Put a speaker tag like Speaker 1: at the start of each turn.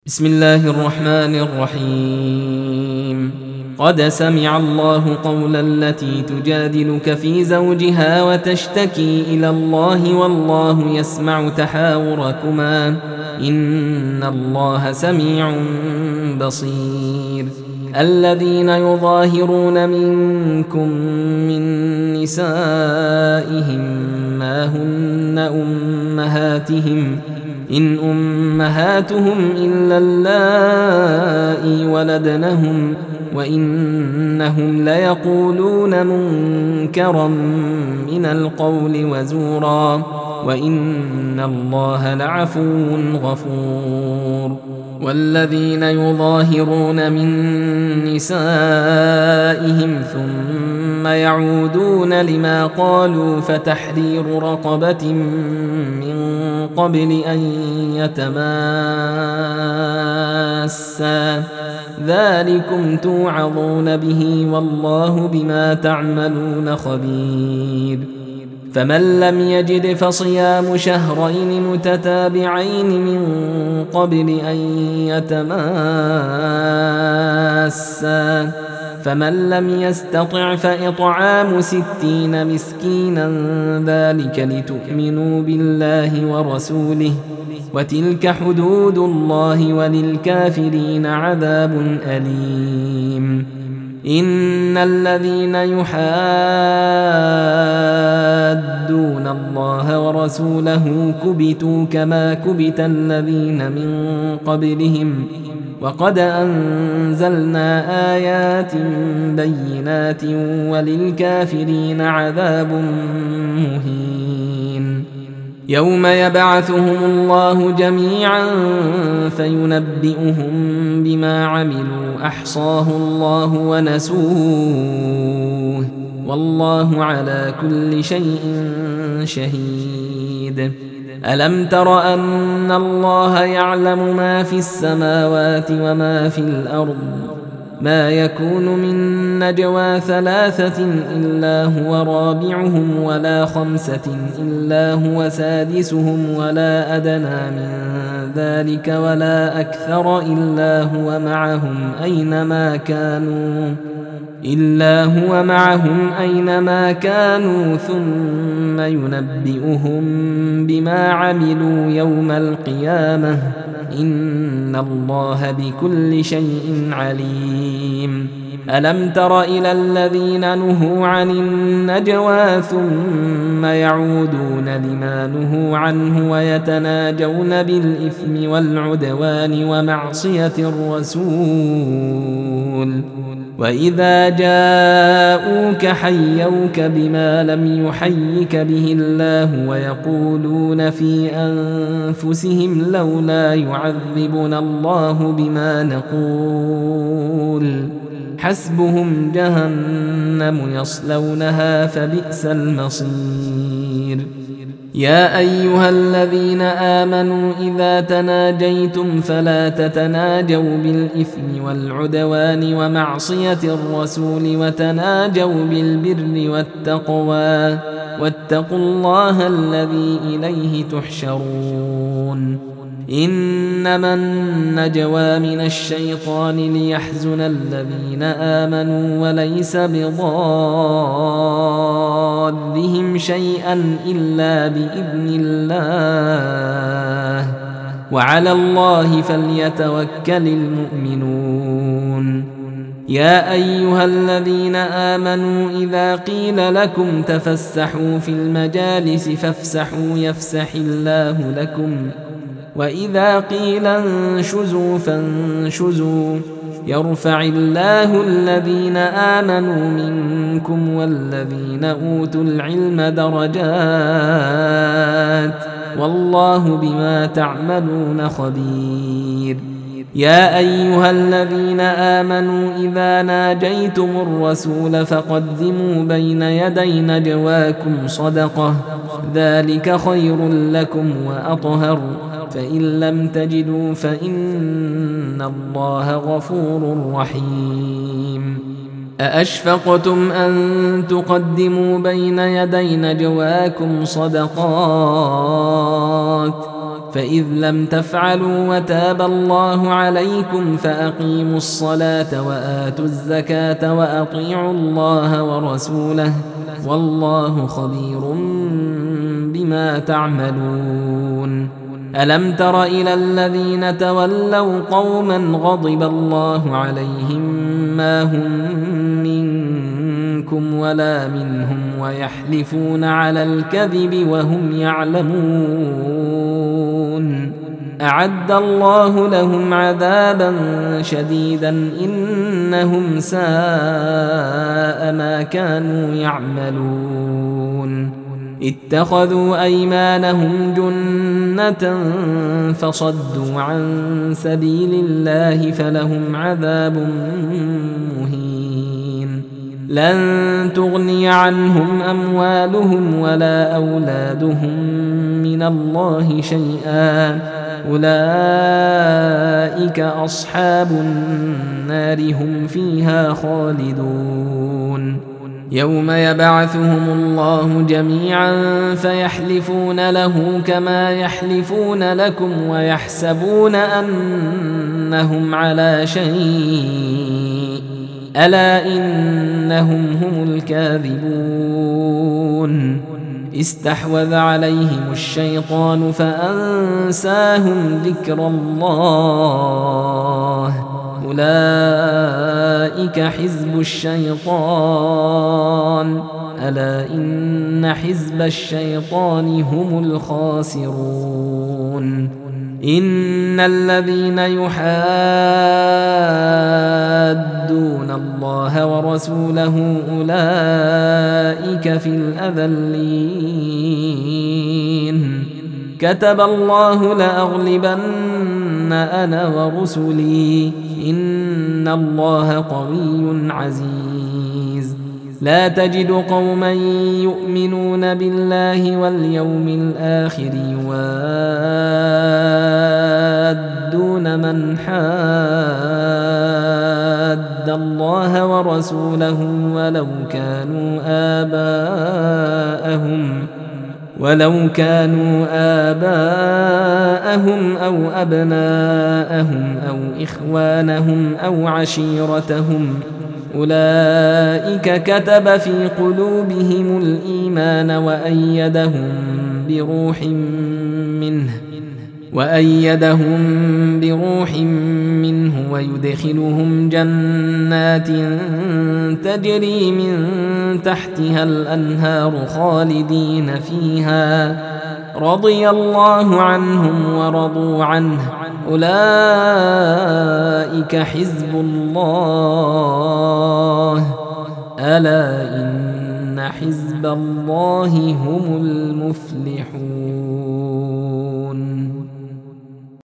Speaker 1: بسم الله الرحمن الرحيم. قد سمع الله قول التي تجادلك في زوجها وتشتكي إلى الله والله يسمع تحاوركما إن الله سميع بصير. الذين يظاهرون منكم من نسائهم ما هن أمهاتهم إن أمهاتهم إلا اللائي ولدنهم وإنهم ليقولون منكرا من القول وزورا وإن الله لعفو غفور. والذين يظاهرون من نسائهم ثم يعودون لما قالوا فتحرير رقبة من قبل أن يتماسا ذلكم توعظون به والله بما تعملون خبير. فمن لم يجد فصيام شهرين متتابعين من قبل أن يتماسا فمن لم يستطع فإطعام 60 مسكينا ذلك لتؤمنوا بالله ورسوله وتلك حدود الله وللكافرين عذاب أليم. إن الذين يحادون الله ورسوله كبتوا كما كبت الذين من قبلهم وقد أنزلنا آيات بينات وللكافرين عذاب مهين. يوم يبعثهم الله جميعا فينبئهم بما عملوا أحصاه الله ونسوه والله على كل شيء شهيد. ألم تر أن الله يعلم ما في السماوات وما في الأرض ما يكون من نجوى 3 إلا هو رابعهم ولا 5 إلا هو سادسهم ولا أدنى من ذلك ولا أكثر إلا هو معهم أينما كانوا ثم ينبئهم بما عملوا يوم القيامة إن الله بكل شيء عليم. ألم تر إلى الذين نهوا عن النجوى ثم يعودون لما نهوا عنه ويتناجون بالإثم والعدوان ومعصية الرسول وإذا جاءوك حيوك بما لم يحيك به الله ويقولون في أنفسهم لولا يعذبنا الله بما نقول حسبهم جهنم يصلونها فبئس المصير. يا أيها الذين آمنوا إذا تناجيتم فلا تتناجوا بالإثم والعدوان ومعصية الرسول وتناجوا بالبر والتقوى واتقوا الله الذي إليه تحشرون. إنما النجوى من الشيطان ليحزن الذين آمنوا وليس بضارهم شيئا إلا بإذن الله وعلى الله فليتوكل المؤمنون. يا أيها الذين آمنوا إذا قيل لكم تفسحوا في المجالس فافسحوا يفسح الله لكم وإذا قيل انشزوا فانشزوا يرفع الله الذين آمنوا منكم والذين أوتوا العلم درجات والله بما تعملون خبير. يا أيها الذين آمنوا إذا ناجيتم الرسول فقدموا بين يدي نجواكم صدقة ذلك خير لكم وأطهر فإن لم تجدوا فإن الله غفور رحيم. أأشفقتم أن تقدموا بين يدي نجواكم صدقات فإذ لم تفعلوا وتاب الله عليكم فأقيموا الصلاة وآتوا الزكاة وأطيعوا الله ورسوله والله خبير بما تعملون. ألم تر إلى الذين تولوا قوما غضب الله عليهم ما هم منكم ولا منهم ويحلفون على الكذب وهم يعلمون أعد الله لهم عذابا شديدا إنهم ساء ما كانوا يعملون. اتخذوا أيمانهم جنة فصدوا عن سبيل الله فلهم عذاب مهين. لن تغني عنهم أموالهم ولا أولادهم من الله شيئا أولئك أصحاب النار هم فيها خالدون. يوم يبعثهم الله جميعا فيحلفون له كما يحلفون لكم ويحسبون أنهم على شيء ألا إنهم هم الكاذبون. استحوذ عليهم الشيطان فأنساهم ذكر الله أولئك حزب الشيطان ألا إن حزب الشيطان هم الخاسرون. إن الذين يحادون الله ورسوله أولئك في الأذلين. كتب الله لأغلبن أنا ورسلي إن الله قوي عزيز. لا تجد قوما يؤمنون بالله واليوم الآخر يوادون من حاد الله ورسوله ولو كانوا آباءهم أو أبناءهم أو إخوانهم أو عشيرتهم أولئك كتب في قلوبهم الإيمان وأيدهم بروح منه ويدخلهم جنات تجري من تحتها الأنهار خالدين فيها رضي الله عنهم ورضوا عنه أولئك حزب الله ألا إن حزب الله هم المفلحون.